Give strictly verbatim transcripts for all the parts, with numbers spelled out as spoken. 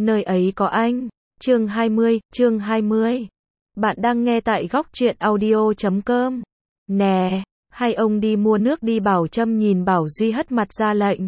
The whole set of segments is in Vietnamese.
Nơi ấy có anh. Chương hai mươi, chương hai mươi. Bạn đang nghe tại góc truyện audio chấm com. Nè, hai ông đi mua nước đi. Bảo Trâm nhìn Bảo Duy hất mặt ra lệnh.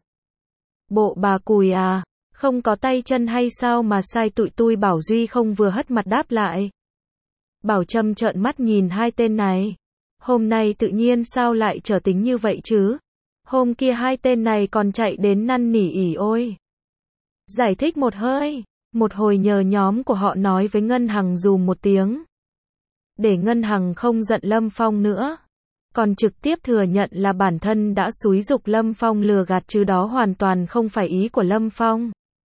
Bộ bà cùi à, không có tay chân hay sao mà sai tụi tui. Bảo Duy không vừa hất mặt đáp lại. Bảo Trâm trợn mắt nhìn hai tên này. Hôm nay tự nhiên sao lại trở tính như vậy chứ? Hôm kia hai tên này còn chạy đến năn nỉ ỉ ôi. Giải thích một hơi. Một hồi nhờ nhóm của họ nói với Ngân Hằng dùm một tiếng. Để Ngân Hằng không giận Lâm Phong nữa. Còn trực tiếp thừa nhận là bản thân đã xúi giục Lâm Phong lừa gạt chứ đó hoàn toàn không phải ý của Lâm Phong.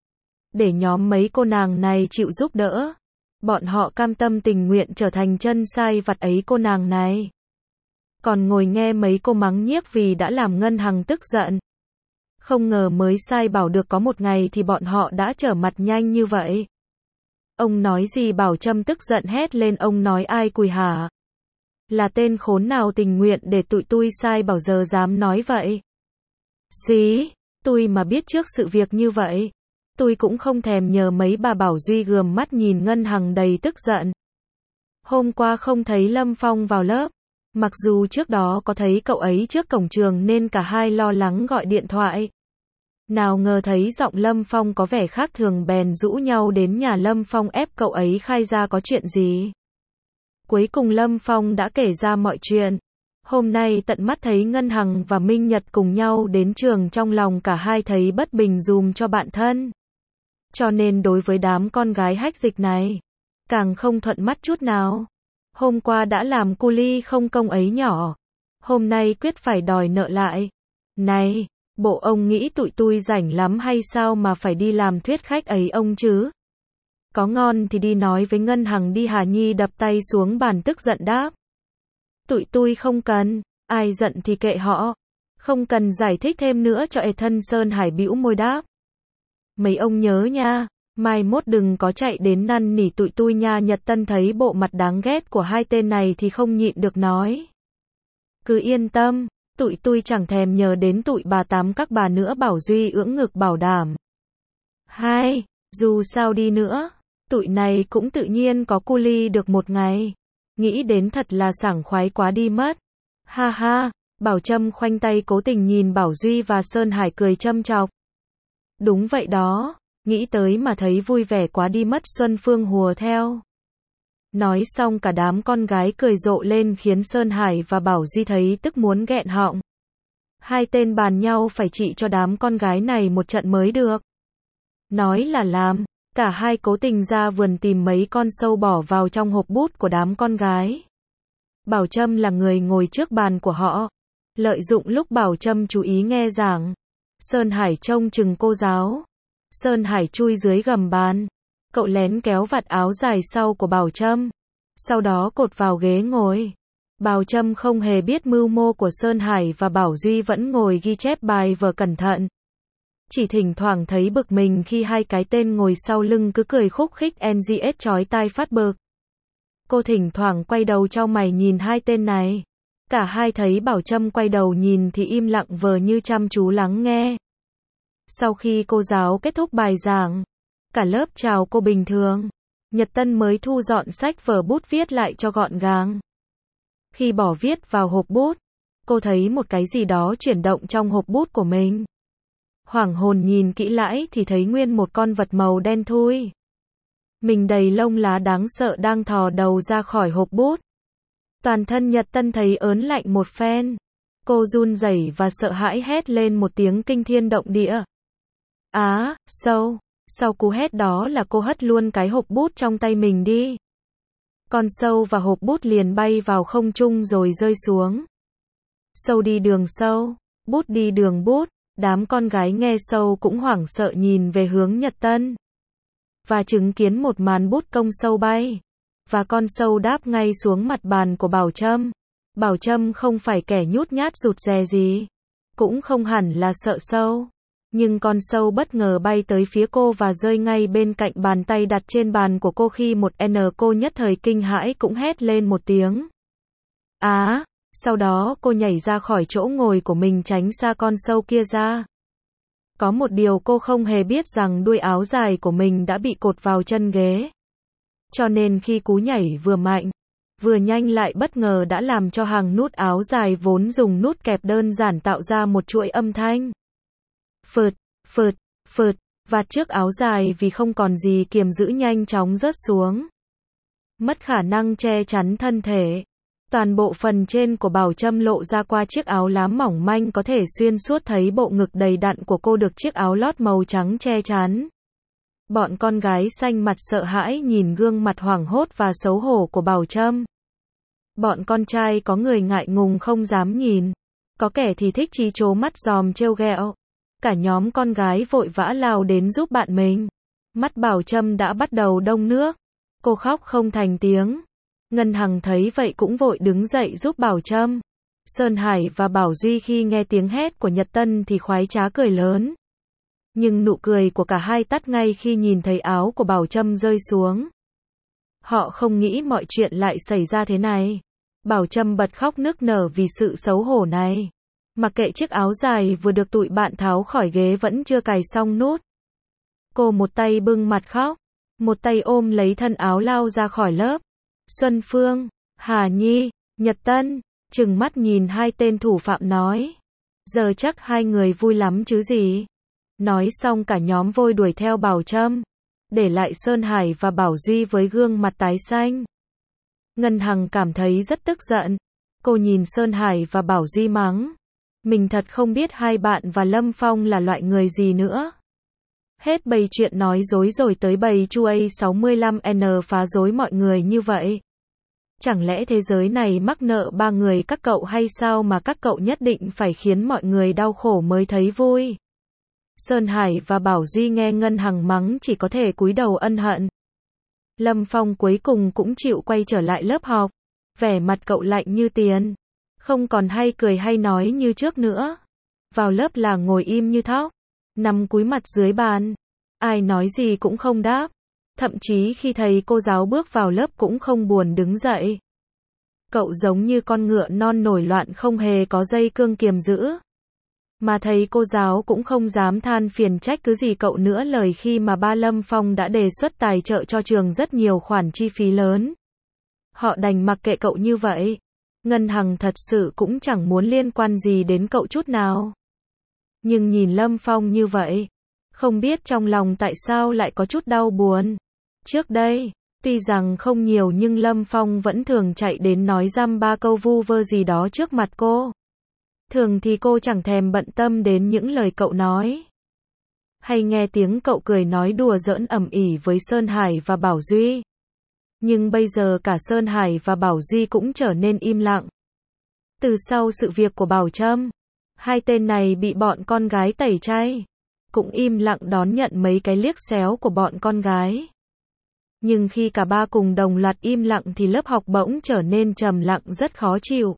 Để nhóm mấy cô nàng này chịu giúp đỡ. Bọn họ cam tâm tình nguyện trở thành chân sai vặt ấy cô nàng này. Còn ngồi nghe mấy cô mắng nhiếc vì đã làm Ngân Hằng tức giận. Không ngờ mới sai bảo được có một ngày thì bọn họ đã trở mặt nhanh như vậy. Ông nói gì? Bảo Trâm tức giận hét lên. Ông nói ai cùi hả? Là tên khốn nào tình nguyện để tụi tui sai bảo giờ dám nói vậy? Xí, tui mà biết trước sự việc như vậy, tui cũng không thèm nhờ mấy bà. Bảo Duy gườm mắt nhìn Ngân Hằng đầy tức giận. Hôm qua không thấy Lâm Phong vào lớp. Mặc dù trước đó có thấy cậu ấy trước cổng trường nên cả hai lo lắng gọi điện thoại. Nào ngờ thấy giọng Lâm Phong có vẻ khác thường bèn rũ nhau đến nhà Lâm Phong ép cậu ấy khai ra có chuyện gì. Cuối cùng Lâm Phong đã kể ra mọi chuyện. Hôm nay tận mắt thấy Ngân Hằng và Minh Nhật cùng nhau đến trường, trong lòng cả hai thấy bất bình dùm cho bạn thân. Cho nên đối với đám con gái hách dịch này, càng không thuận mắt chút nào. Hôm qua đã làm cu ly không công ấy nhỏ. Hôm nay quyết phải đòi nợ lại. Này, bộ ông nghĩ tụi tui rảnh lắm hay sao mà phải đi làm thuyết khách ấy ông chứ? Có ngon thì đi nói với Ngân Hằng đi. Hà Nhi đập tay xuống bàn tức giận đáp. Tụi tui không cần, ai giận thì kệ họ. Không cần giải thích thêm nữa cho ê thân. Sơn Hải bĩu môi đáp. Mấy ông nhớ nha, mai mốt đừng có chạy đến năn nỉ tụi tui nha. Nhật Tân thấy bộ mặt đáng ghét của hai tên này thì không nhịn được nói. Cứ yên tâm, tụi tui chẳng thèm nhờ đến tụi bà tám các bà nữa. Bảo Duy ưỡng ngực bảo đảm. Hai, dù sao đi nữa, tụi này cũng tự nhiên có cu ly được một ngày. Nghĩ đến thật là sảng khoái quá đi mất. Ha ha, Bảo Trâm khoanh tay cố tình nhìn Bảo Duy và Sơn Hải cười châm chọc. Đúng vậy đó, nghĩ tới mà thấy vui vẻ quá đi mất. Xuân Phương hùa theo. Nói xong cả đám con gái cười rộ lên khiến Sơn Hải và Bảo Duy thấy tức muốn nghẹn họng. Hai tên bàn nhau phải trị cho đám con gái này một trận mới được. Nói là làm, cả hai cố tình ra vườn tìm mấy con sâu bỏ vào trong hộp bút của đám con gái. Bảo Trâm là người ngồi trước bàn của họ. Lợi dụng lúc Bảo Trâm chú ý nghe giảng, Sơn Hải trông chừng cô giáo. Sơn Hải chui dưới gầm bàn. Cậu lén kéo vạt áo dài sau của Bảo Trâm. Sau đó cột vào ghế ngồi. Bảo Trâm không hề biết mưu mô của Sơn Hải và Bảo Duy vẫn ngồi ghi chép bài vở cẩn thận. Chỉ thỉnh thoảng thấy bực mình khi hai cái tên ngồi sau lưng cứ cười khúc khích en giê ét chói tai phát bực. Cô thỉnh thoảng quay đầu chau mày nhìn hai tên này. Cả hai thấy Bảo Trâm quay đầu nhìn thì im lặng vờ như chăm chú lắng nghe. Sau khi cô giáo kết thúc bài giảng, cả lớp chào cô bình thường. Nhật Tân mới thu dọn sách vở bút viết lại cho gọn gàng. Khi bỏ viết vào hộp bút, cô thấy một cái gì đó chuyển động trong hộp bút của mình. Hoảng hồn nhìn kỹ lại thì thấy nguyên một con vật màu đen thui. Mình đầy lông lá đáng sợ đang thò đầu ra khỏi hộp bút. Toàn thân Nhật Tân thấy ớn lạnh một phen. Cô run rẩy và sợ hãi hét lên một tiếng kinh thiên động địa. Á, sâu. Sau cú hét đó là cô hất luôn cái hộp bút trong tay mình đi. Con sâu và hộp bút liền bay vào không trung rồi rơi xuống. Sâu đi đường sâu, bút đi đường bút. Đám con gái nghe sâu cũng hoảng sợ nhìn về hướng Nhật Tân. Và chứng kiến một màn bút công sâu bay. Và con sâu đáp ngay xuống mặt bàn của Bảo Trâm. Bảo Trâm không phải kẻ nhút nhát rụt rè gì. Cũng không hẳn là sợ sâu. Nhưng con sâu bất ngờ bay tới phía cô và rơi ngay bên cạnh bàn tay đặt trên bàn của cô. Khi một N cô nhất thời kinh hãi cũng hét lên một tiếng. Á! Sau đó cô nhảy ra khỏi chỗ ngồi của mình tránh xa con sâu kia ra. Có một điều cô không hề biết rằng đuôi áo dài của mình đã bị cột vào chân ghế. Cho nên khi cú nhảy vừa mạnh, vừa nhanh lại bất ngờ đã làm cho hàng nút áo dài vốn dùng nút kẹp đơn giản tạo ra một chuỗi âm thanh. Phượt, phượt, phượt, vạt trước áo dài vì không còn gì kiềm giữ nhanh chóng rớt xuống. Mất khả năng che chắn thân thể. Toàn bộ phần trên của Bảo Trâm lộ ra qua chiếc áo lám mỏng manh có thể xuyên suốt thấy bộ ngực đầy đặn của cô được chiếc áo lót màu trắng che chắn. Bọn con gái xanh mặt sợ hãi nhìn gương mặt hoảng hốt và xấu hổ của Bảo Trâm. Bọn con trai có người ngại ngùng không dám nhìn. Có kẻ thì thích chí chố mắt giòm trêu ghẹo. Cả nhóm con gái vội vã lao đến giúp bạn mình. Mắt Bảo Trâm đã bắt đầu đông nước. Cô khóc không thành tiếng. Ngân Hằng thấy vậy cũng vội đứng dậy giúp Bảo Trâm. Sơn Hải và Bảo Duy khi nghe tiếng hét của Nhật Tân thì khoái trá cười lớn. Nhưng nụ cười của cả hai tắt ngay khi nhìn thấy áo của Bảo Trâm rơi xuống. Họ không nghĩ mọi chuyện lại xảy ra thế này. Bảo Trâm bật khóc nức nở vì sự xấu hổ này. Mặc kệ chiếc áo dài vừa được tụi bạn tháo khỏi ghế vẫn chưa cài xong nút. Cô một tay bưng mặt khóc, một tay ôm lấy thân áo lao ra khỏi lớp. Xuân Phương, Hà Nhi, Nhật Tân, trừng mắt nhìn hai tên thủ phạm nói. Giờ chắc hai người vui lắm chứ gì. Nói xong cả nhóm vội đuổi theo Bảo Trâm. Để lại Sơn Hải và Bảo Duy với gương mặt tái xanh. Ngân Hằng cảm thấy rất tức giận. Cô nhìn Sơn Hải và Bảo Duy mắng. Mình thật không biết hai bạn và Lâm Phong là loại người gì nữa. Hết bầy chuyện nói dối rồi tới bầy chu A sáu mươi lăm N phá rối mọi người như vậy. Chẳng lẽ thế giới này mắc nợ ba người các cậu hay sao mà các cậu nhất định phải khiến mọi người đau khổ mới thấy vui. Sơn Hải và Bảo Duy nghe Ngân Hằng mắng chỉ có thể cúi đầu ân hận. Lâm Phong cuối cùng cũng chịu quay trở lại lớp học. Vẻ mặt cậu lạnh như tiền. Không còn hay cười hay nói như trước nữa. Vào lớp là ngồi im như thóc. Nằm cúi mặt dưới bàn. Ai nói gì cũng không đáp. Thậm chí khi thầy cô giáo bước vào lớp cũng không buồn đứng dậy. Cậu giống như con ngựa non nổi loạn không hề có dây cương kiềm giữ. Mà thầy cô giáo cũng không dám than phiền trách cứ gì cậu nữa lời khi mà ba Lâm Phong đã đề xuất tài trợ cho trường rất nhiều khoản chi phí lớn. Họ đành mặc kệ cậu như vậy. Ngân Hằng thật sự cũng chẳng muốn liên quan gì đến cậu chút nào. Nhưng nhìn Lâm Phong như vậy, không biết trong lòng tại sao lại có chút đau buồn. Trước đây, tuy rằng không nhiều nhưng Lâm Phong vẫn thường chạy đến nói dăm ba câu vu vơ gì đó trước mặt cô. Thường thì cô chẳng thèm bận tâm đến những lời cậu nói. Hay nghe tiếng cậu cười nói đùa giỡn ầm ĩ với Sơn Hải và Bảo Duy. Nhưng bây giờ cả Sơn Hải và Bảo Duy cũng trở nên im lặng. Từ sau sự việc của Bảo Trâm, hai tên này bị bọn con gái tẩy chay. Cũng im lặng đón nhận mấy cái liếc xéo của bọn con gái. Nhưng khi cả ba cùng đồng loạt im lặng thì lớp học bỗng trở nên trầm lặng rất khó chịu.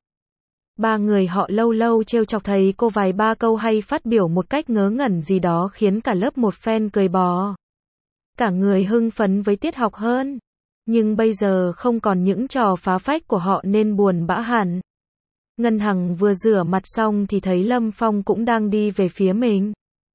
Ba người họ lâu lâu trêu chọc thầy cô vài ba câu hay phát biểu một cách ngớ ngẩn gì đó khiến cả lớp một phen cười bò. Cả người hưng phấn với tiết học hơn. Nhưng bây giờ không còn những trò phá phách của họ nên buồn bã hẳn. Ngân Hằng vừa rửa mặt xong thì thấy Lâm Phong cũng đang đi về phía mình.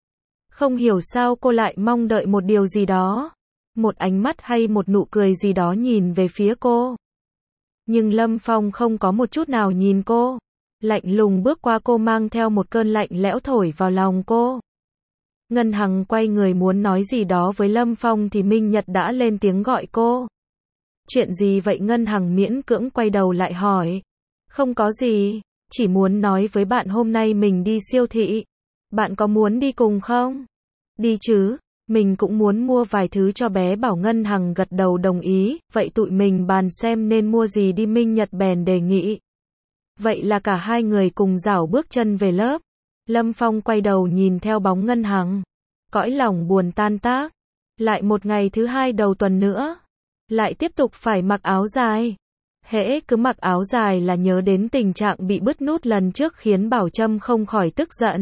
Không hiểu sao cô lại mong đợi một điều gì đó. Một ánh mắt hay một nụ cười gì đó nhìn về phía cô. Nhưng Lâm Phong không có một chút nào nhìn cô. Lạnh lùng bước qua cô mang theo một cơn lạnh lẽo thổi vào lòng cô. Ngân Hằng quay người muốn nói gì đó với Lâm Phong thì Minh Nhật đã lên tiếng gọi cô. Chuyện gì vậy? Ngân Hằng miễn cưỡng quay đầu lại hỏi. Không có gì, chỉ muốn nói với bạn hôm nay mình đi siêu thị. Bạn có muốn đi cùng không? Đi chứ, mình cũng muốn mua vài thứ cho bé Bảo. Ngân Hằng gật đầu đồng ý, vậy tụi mình bàn xem nên mua gì đi. Minh Nhật bèn đề nghị. Vậy là cả hai người cùng rảo bước chân về lớp. Lâm Phong quay đầu nhìn theo bóng Ngân Hằng. Cõi lòng buồn tan tác. Lại một ngày thứ hai đầu tuần nữa. Lại tiếp tục phải mặc áo dài. Hễ cứ mặc áo dài là nhớ đến tình trạng bị bứt nút lần trước khiến Bảo Trâm không khỏi tức giận.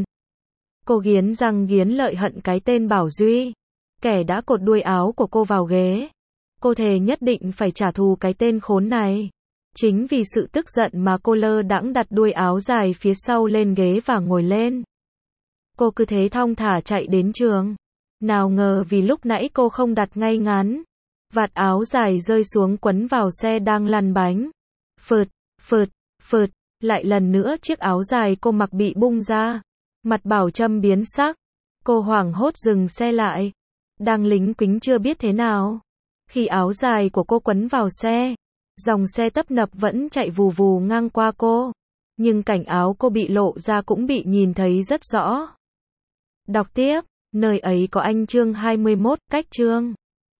Cô nghiến răng nghiến lợi hận cái tên Bảo Duy. Kẻ đã cột đuôi áo của cô vào ghế. Cô thề nhất định phải trả thù cái tên khốn này. Chính vì sự tức giận mà cô lơ đãng đặt đuôi áo dài phía sau lên ghế và ngồi lên. Cô cứ thế thong thả chạy đến trường. Nào ngờ vì lúc nãy cô không đặt ngay ngắn, vạt áo dài rơi xuống quấn vào xe đang lăn bánh. Phượt, phượt, phượt, lại lần nữa chiếc áo dài cô mặc bị bung ra. Mặt Bảo Trâm biến sắc. Cô hoảng hốt dừng xe lại. Đang lính quính chưa biết thế nào. Khi áo dài của cô quấn vào xe, dòng xe tấp nập vẫn chạy vù vù ngang qua cô. Nhưng cảnh áo cô bị lộ ra cũng bị nhìn thấy rất rõ. Đọc tiếp, nơi ấy có anh chương hai mươi mốt, cách chương